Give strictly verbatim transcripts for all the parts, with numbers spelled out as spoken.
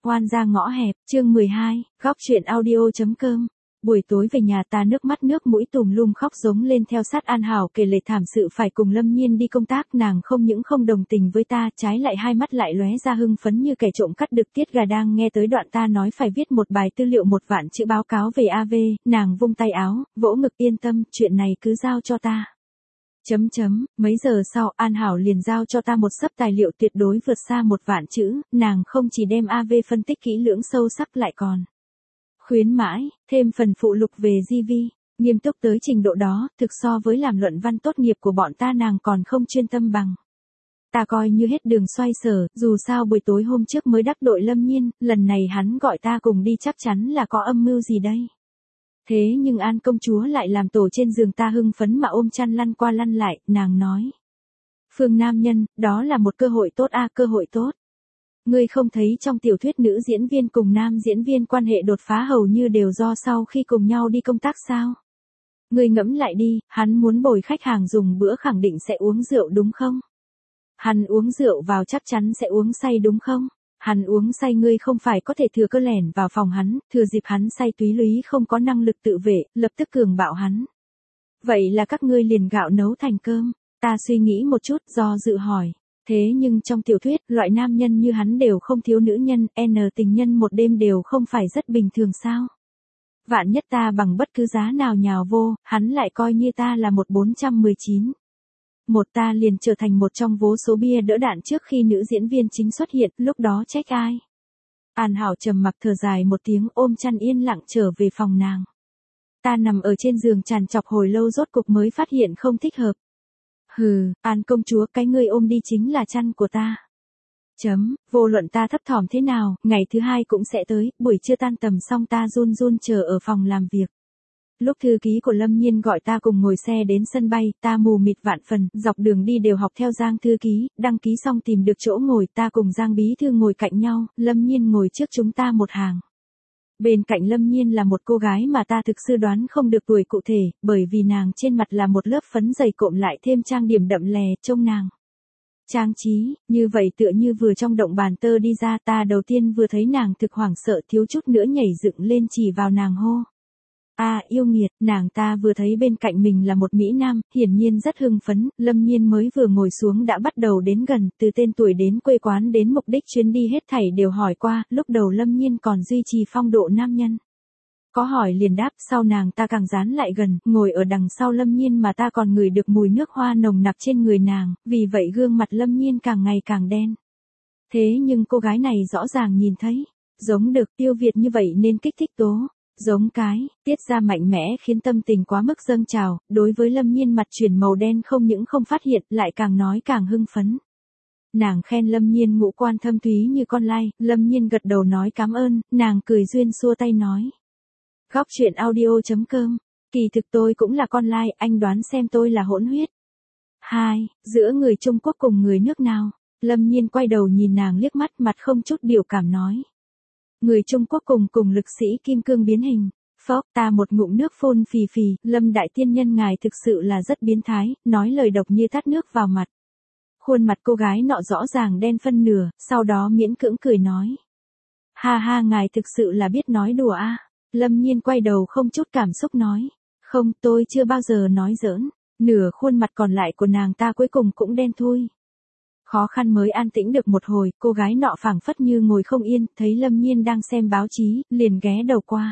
Oan gia ngõ hẹp, chương mười hai, góc truyện audio.com. Buổi tối về nhà ta nước mắt nước mũi tùm lum khóc giống lên theo sát An Hảo kể lể thảm sự phải cùng Lâm Nhiên đi công tác. Nàng không những không đồng tình với ta, trái lại hai mắt lại lóe ra hưng phấn như kẻ trộm cắt được tiết gà. Đang nghe tới đoạn ta nói phải viết một bài tư liệu một vạn chữ báo cáo về a vê, nàng vung tay áo, vỗ ngực yên tâm, chuyện này cứ giao cho ta. Chấm chấm, mấy giờ sau An Hảo liền giao cho ta một xấp tài liệu tuyệt đối vượt xa một vạn chữ, nàng không chỉ đem a vê phân tích kỹ lưỡng sâu sắc lại còn khuyến mãi, thêm phần phụ lục về giê vê, nghiêm túc tới trình độ đó, thực so với làm luận văn tốt nghiệp của bọn ta nàng còn không chuyên tâm bằng. Ta coi như hết đường xoay sở, dù sao buổi tối hôm trước mới đắc tội Lâm Nhiên, lần này hắn gọi ta cùng đi chắc chắn là có âm mưu gì đây. Thế nhưng An công chúa lại làm tổ trên giường ta hưng phấn mà ôm chăn lăn qua lăn lại, nàng nói. Phương nam nhân, đó là một cơ hội tốt a cơ hội tốt. Ngươi không thấy trong tiểu thuyết nữ diễn viên cùng nam diễn viên quan hệ đột phá hầu như đều do sau khi cùng nhau đi công tác sao? Ngươi ngẫm lại đi, hắn muốn bồi khách hàng dùng bữa khẳng định sẽ uống rượu đúng không? Hắn uống rượu vào chắc chắn sẽ uống say đúng không? Hắn uống say ngươi không phải có thể thừa cơ lẻn vào phòng hắn, thừa dịp hắn say túy lúy không có năng lực tự vệ, lập tức cường bạo hắn. Vậy là các ngươi liền gạo nấu thành cơm, ta suy nghĩ một chút do dự hỏi. Thế nhưng trong tiểu thuyết, loại nam nhân như hắn đều không thiếu nữ nhân, n tình nhân một đêm đều không phải rất bình thường sao? Vạn nhất ta bằng bất cứ giá nào nhào vô, hắn lại coi như ta là một bốn trăm mười chín. Một ta liền trở thành một trong vô số bia đỡ đạn trước khi nữ diễn viên chính xuất hiện, lúc đó trách ai? An Hảo trầm mặc thở dài một tiếng ôm chăn yên lặng trở về phòng nàng. Ta nằm ở trên giường trằn trọc hồi lâu rốt cục mới phát hiện không thích hợp. Hừ, An công chúa cái ngươi ôm đi chính là chăn của ta. Chấm, vô luận ta thấp thỏm thế nào, ngày thứ hai cũng sẽ tới, buổi trưa tan tầm xong ta run run chờ ở phòng làm việc. Lúc thư ký của Lâm Nhiên gọi ta cùng ngồi xe đến sân bay, ta mù mịt vạn phần, dọc đường đi đều học theo Giang thư ký, đăng ký xong tìm được chỗ ngồi, ta cùng Giang bí thư ngồi cạnh nhau, Lâm Nhiên ngồi trước chúng ta một hàng. Bên cạnh Lâm Nhiên là một cô gái mà ta thực sự đoán không được tuổi cụ thể, bởi vì nàng trên mặt là một lớp phấn dày cộm lại thêm trang điểm đậm lè, trông nàng trang trí, như vậy tựa như vừa trong động bàn tơ đi ra. Ta đầu tiên vừa thấy nàng thực hoảng sợ thiếu chút nữa nhảy dựng lên chỉ vào nàng hô. À yêu nghiệt, nàng ta vừa thấy bên cạnh mình là một Mỹ Nam, hiển nhiên rất hưng phấn, Lâm Nhiên mới vừa ngồi xuống đã bắt đầu đến gần, từ tên tuổi đến quê quán đến mục đích chuyến đi hết thảy đều hỏi qua, lúc đầu Lâm Nhiên còn duy trì phong độ nam nhân. Có hỏi liền đáp, sau nàng ta càng dán lại gần, ngồi ở đằng sau Lâm Nhiên mà ta còn ngửi được mùi nước hoa nồng nặc trên người nàng, vì vậy gương mặt Lâm Nhiên càng ngày càng đen. Thế nhưng cô gái này rõ ràng nhìn thấy, giống được tiêu Việt như vậy nên kích thích tố. Giống cái, tiết ra mạnh mẽ khiến tâm tình quá mức dâng trào, đối với Lâm Nhiên mặt chuyển màu đen không những không phát hiện, lại càng nói càng hưng phấn. Nàng khen Lâm Nhiên ngũ quan thâm thúy như con lai, Lâm Nhiên gật đầu nói cảm ơn, nàng cười duyên xua tay nói. Góc truyện audio.com, kỳ thực tôi cũng là con lai, anh đoán xem tôi là hỗn huyết. Hai, giữa người Trung Quốc cùng người nước nào? Lâm Nhiên quay đầu nhìn nàng liếc mắt mặt không chút biểu cảm nói. Người Trung Quốc cùng cùng lực sĩ kim cương biến hình. Phốc ta một ngụm nước phun phì phì, Lâm đại tiên nhân ngài thực sự là rất biến thái, nói lời độc như tát nước vào mặt. Khuôn mặt cô gái nọ rõ ràng đen phân nửa, sau đó miễn cưỡng cười nói. Ha ha ngài thực sự là biết nói đùa a. À. Lâm Nhiên quay đầu không chút cảm xúc nói. Không tôi chưa bao giờ nói giỡn, nửa khuôn mặt còn lại của nàng ta cuối cùng cũng đen thui. Khó khăn mới an tĩnh được một hồi, cô gái nọ phảng phất như ngồi không yên, thấy Lâm Nhiên đang xem báo chí, liền ghé đầu qua.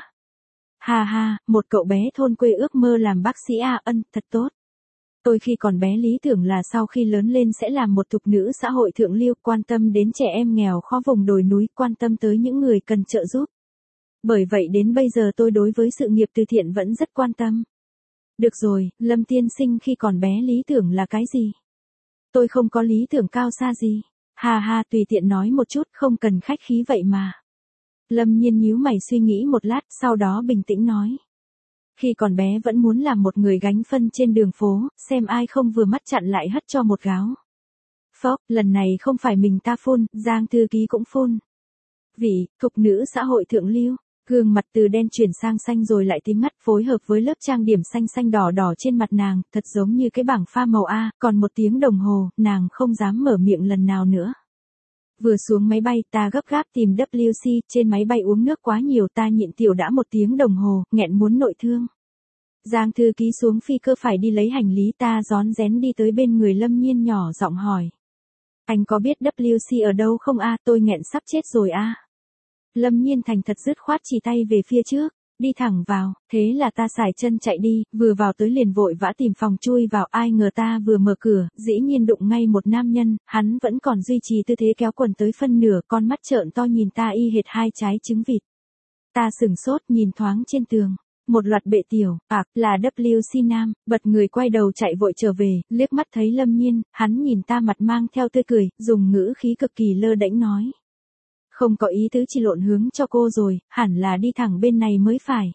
Ha ha, một cậu bé thôn quê ước mơ làm bác sĩ à, ân, thật tốt. Tôi khi còn bé lý tưởng là sau khi lớn lên sẽ làm một thục nữ xã hội thượng lưu, quan tâm đến trẻ em nghèo khó vùng đồi núi, quan tâm tới những người cần trợ giúp. Bởi vậy đến bây giờ tôi đối với sự nghiệp từ thiện vẫn rất quan tâm. Được rồi, Lâm tiên sinh khi còn bé lý tưởng là cái gì? Tôi không có lý tưởng cao xa gì. Ha ha tùy tiện nói một chút không cần khách khí vậy mà. Lâm Nhiên nhíu mày suy nghĩ một lát sau đó bình tĩnh nói. Khi còn bé vẫn muốn làm một người gánh phân trên đường phố, xem ai không vừa mắt chặn lại hất cho một gáo. Phốc, lần này không phải mình ta phun, Giang thư ký cũng phun. Vị, thục nữ xã hội thượng lưu. Gương mặt từ đen chuyển sang xanh rồi lại tím ngắt phối hợp với lớp trang điểm xanh xanh đỏ đỏ trên mặt nàng, thật giống như cái bảng pha màu A, còn một tiếng đồng hồ, nàng không dám mở miệng lần nào nữa. Vừa xuống máy bay ta gấp gáp tìm vê kép xê, trên máy bay uống nước quá nhiều ta nhịn tiểu đã một tiếng đồng hồ, nghẹn muốn nội thương. Giang thư ký xuống phi cơ phải đi lấy hành lý ta rón rén đi tới bên người Lâm Nhiên nhỏ giọng hỏi. Anh có biết vê kép xê ở đâu không a? Tôi nghẹn sắp chết rồi a. Lâm Nhiên thành thật dứt khoát chỉ tay về phía trước, đi thẳng vào, thế là ta xài chân chạy đi, vừa vào tới liền vội vã tìm phòng chui vào, ai ngờ ta vừa mở cửa, dĩ nhiên đụng ngay một nam nhân, hắn vẫn còn duy trì tư thế kéo quần tới phân nửa, con mắt trợn to nhìn ta y hệt hai trái trứng vịt. Ta sửng sốt nhìn thoáng trên tường. Một loạt bệ tiểu, à, là vê kép xê nam, bật người quay đầu chạy vội trở về, liếc mắt thấy Lâm Nhiên, hắn nhìn ta mặt mang theo tươi cười, dùng ngữ khí cực kỳ lơ đễnh nói. Không có ý tứ chỉ lộn hướng cho cô rồi, hẳn là đi thẳng bên này mới phải.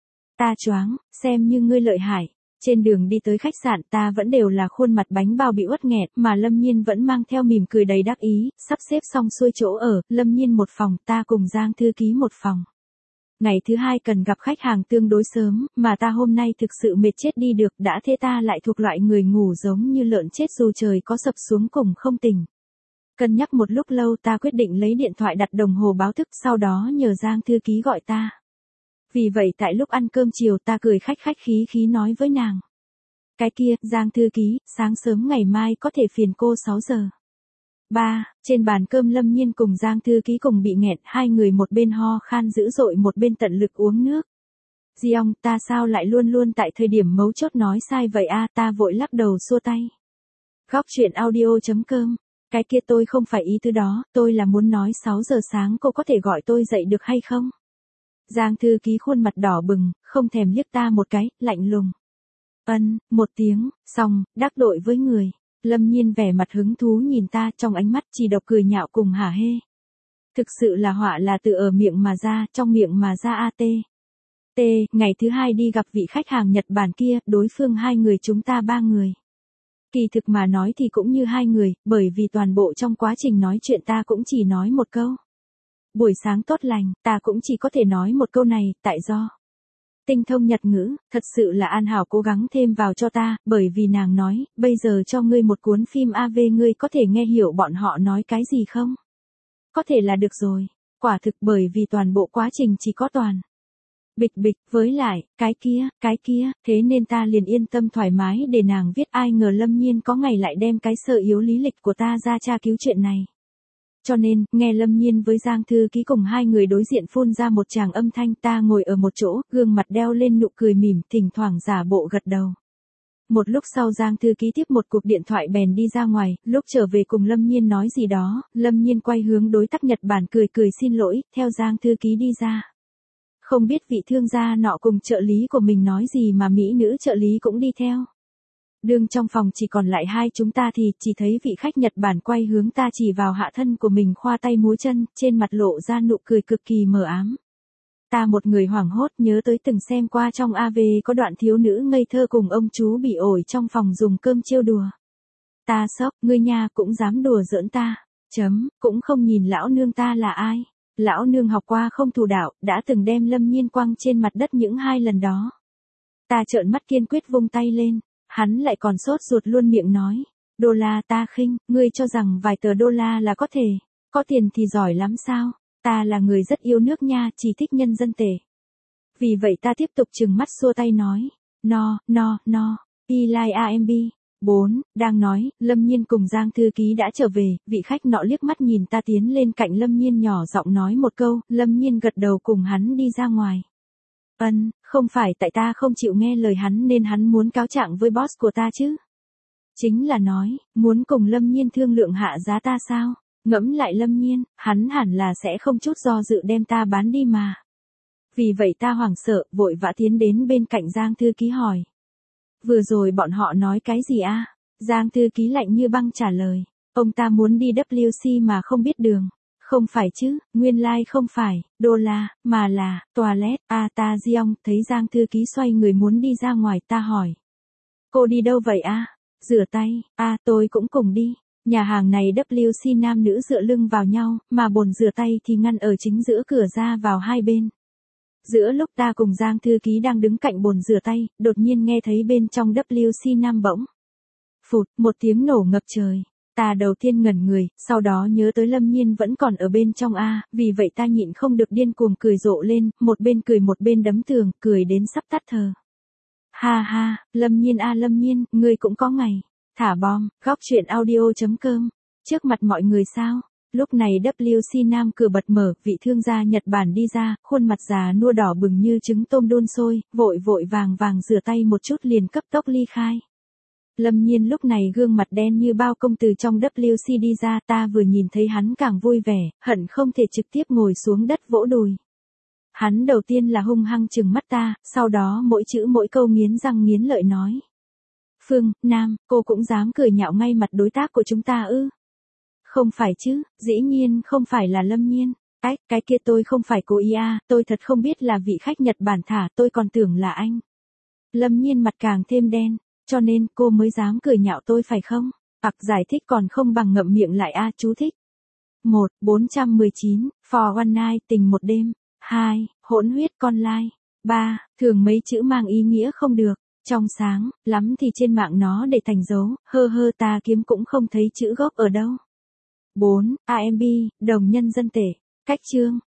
Ta choáng, xem như ngươi lợi hại. Trên đường đi tới khách sạn ta vẫn đều là khuôn mặt bánh bao bị uất nghẹt, mà Lâm Nhiên vẫn mang theo mỉm cười đầy đắc ý, sắp xếp xong xuôi chỗ ở, Lâm Nhiên một phòng, ta cùng Giang thư ký một phòng. Ngày thứ hai cần gặp khách hàng tương đối sớm, mà ta hôm nay thực sự mệt chết đi được, đã thế ta lại thuộc loại người ngủ giống như lợn chết dù trời có sập xuống cùng không tỉnh. Cân nhắc một lúc lâu ta quyết định lấy điện thoại đặt đồng hồ báo thức, sau đó nhờ Giang thư ký gọi ta. Vì vậy tại lúc ăn cơm chiều ta cười khách khách khí khí nói với nàng. Cái kia, Giang thư ký, sáng sớm ngày mai có thể phiền cô sáu giờ. Ba, trên bàn cơm Lâm Nhiên cùng Giang thư ký cùng bị nghẹn, hai người một bên ho khan dữ dội một bên tận lực uống nước. Diong, ta sao lại luôn luôn tại thời điểm mấu chốt nói sai vậy a? Ta vội lắc đầu xua tay. Góc chuyện audio chấm com. Cái kia tôi không phải ý tứ đó, tôi là muốn nói sáu giờ sáng cô có thể gọi tôi dậy được hay không? Giang thư ký khuôn mặt đỏ bừng, không thèm liếc ta một cái, lạnh lùng. Ân, một tiếng, xong, đắc tội với người. Lâm Nhiên vẻ mặt hứng thú nhìn ta, trong ánh mắt chỉ độc cười nhạo cùng hả hê. Thực sự là họa là từ ở miệng mà ra, trong miệng mà ra a tê. T, ngày thứ hai đi gặp vị khách hàng Nhật Bản kia, đối phương hai người chúng ta ba người. Kỳ thực mà nói thì cũng như hai người, bởi vì toàn bộ trong quá trình nói chuyện ta cũng chỉ nói một câu. Buổi sáng tốt lành, ta cũng chỉ có thể nói một câu này, tại do. Tinh thông Nhật ngữ, thật sự là An Hảo cố gắng thêm vào cho ta, bởi vì nàng nói, bây giờ cho ngươi một cuốn phim a vê ngươi có thể nghe hiểu bọn họ nói cái gì không? Có thể là được rồi, quả thực bởi vì toàn bộ quá trình chỉ có toàn. Bịch bịch, với lại, cái kia, cái kia, thế nên ta liền yên tâm thoải mái để nàng viết, ai ngờ Lâm Nhiên có ngày lại đem cái sơ yếu lý lịch của ta ra tra cứu chuyện này. Cho nên, nghe Lâm Nhiên với Giang thư ký cùng hai người đối diện phun ra một tràng âm thanh, ta ngồi ở một chỗ, gương mặt đeo lên nụ cười mỉm, thỉnh thoảng giả bộ gật đầu. Một lúc sau Giang thư ký tiếp một cuộc điện thoại bèn đi ra ngoài, lúc trở về cùng Lâm Nhiên nói gì đó, Lâm Nhiên quay hướng đối tác Nhật Bản cười cười xin lỗi, theo Giang thư ký đi ra. Không biết vị thương gia nọ cùng trợ lý của mình nói gì mà mỹ nữ trợ lý cũng đi theo. Đương trong phòng chỉ còn lại hai chúng ta thì chỉ thấy vị khách Nhật Bản quay hướng ta chỉ vào hạ thân của mình khoa tay múa chân, trên mặt lộ ra nụ cười cực kỳ mờ ám. Ta một người hoảng hốt nhớ tới từng xem qua trong a vê có đoạn thiếu nữ ngây thơ cùng ông chú bị ổi trong phòng dùng cơm trêu đùa. Ta sốc, ngươi nha cũng dám đùa giỡn ta, chấm, cũng không nhìn lão nương ta là ai. Lão nương học qua không thù đạo, đã từng đem Lâm Nhiên quăng trên mặt đất những hai lần đó. Ta trợn mắt kiên quyết vung tay lên, hắn lại còn sốt ruột luôn miệng nói. Đô la ta khinh, ngươi cho rằng vài tờ đô la là có thể, có tiền thì giỏi lắm sao, ta là người rất yêu nước nha, chỉ thích nhân dân tệ. Vì vậy ta tiếp tục trừng mắt xua tay nói, no, no, no, Eli a em bê. bốn, đang nói, Lâm Nhiên cùng Giang thư ký đã trở về, vị khách nọ liếc mắt nhìn ta tiến lên cạnh Lâm Nhiên nhỏ giọng nói một câu, Lâm Nhiên gật đầu cùng hắn đi ra ngoài. Ân, không phải tại ta không chịu nghe lời hắn nên hắn muốn cáo trạng với boss của ta chứ. Chính là nói, muốn cùng Lâm Nhiên thương lượng hạ giá ta sao, ngẫm lại Lâm Nhiên, hắn hẳn là sẽ không chút do dự đem ta bán đi mà. Vì vậy ta hoảng sợ, vội vã tiến đến bên cạnh Giang thư ký hỏi. Vừa rồi bọn họ nói cái gì a? À? Giang thư ký lạnh như băng trả lời. Ông ta muốn đi vê kép xê mà không biết đường. Không phải chứ, nguyên lai like không phải, đô la, mà là, toilet, a à, ta Diong, thấy Giang thư ký xoay người muốn đi ra ngoài ta hỏi. Cô đi đâu vậy a? À? Rửa tay, a à, tôi cũng cùng đi. Nhà hàng này vê kép xê nam nữ dựa lưng vào nhau, mà bồn rửa tay thì ngăn ở chính giữa cửa ra vào hai bên. Giữa lúc ta cùng Giang thư ký đang đứng cạnh bồn rửa tay, đột nhiên nghe thấy bên trong vê kép xê nam bỗng. Phụt, một tiếng nổ ngập trời. Ta đầu tiên ngẩn người, sau đó nhớ tới Lâm Nhiên vẫn còn ở bên trong a, vì vậy ta nhịn không được điên cuồng cười rộ lên, một bên cười một bên đấm tường, cười đến sắp tắt thở. Ha ha, Lâm Nhiên a Lâm Nhiên, ngươi cũng có ngày. Thả bom, góc chuyện audio chấm com. Trước mặt mọi người sao? Lúc này vê kép xê Nam cửa bật mở, vị thương gia Nhật Bản đi ra, khuôn mặt già nua đỏ bừng như trứng tôm đun sôi, vội vội vàng vàng rửa tay một chút liền cấp tốc ly khai. Lâm Nhiên lúc này gương mặt đen như bao công từ trong vê kép xê đi ra, ta vừa nhìn thấy hắn càng vui vẻ, hận không thể trực tiếp ngồi xuống đất vỗ đùi. Hắn đầu tiên là hung hăng trừng mắt ta, sau đó mỗi chữ mỗi câu nghiến răng nghiến lợi nói. Phương, Nam, cô cũng dám cười nhạo ngay mặt đối tác của chúng ta ư? Không phải chứ, dĩ nhiên không phải là Lâm Nhiên. Cái, cái kia tôi không phải cố ý à, tôi thật không biết là vị khách Nhật Bản thả, tôi còn tưởng là anh. Lâm Nhiên mặt càng thêm đen, cho nên cô mới dám cười nhạo tôi phải không? Hoặc giải thích còn không bằng ngậm miệng lại a, chú thích. một. bốn trăm mười chín, For One Night, tình một đêm. hai. Hỗn huyết con lai. ba. Thường mấy chữ mang ý nghĩa không được. Trong sáng, lắm thì trên mạng nó để thành dấu, hơ hơ ta kiếm cũng không thấy chữ gốc ở đâu. bốn. a em bê, đồng nhân dân tệ. Cách chương,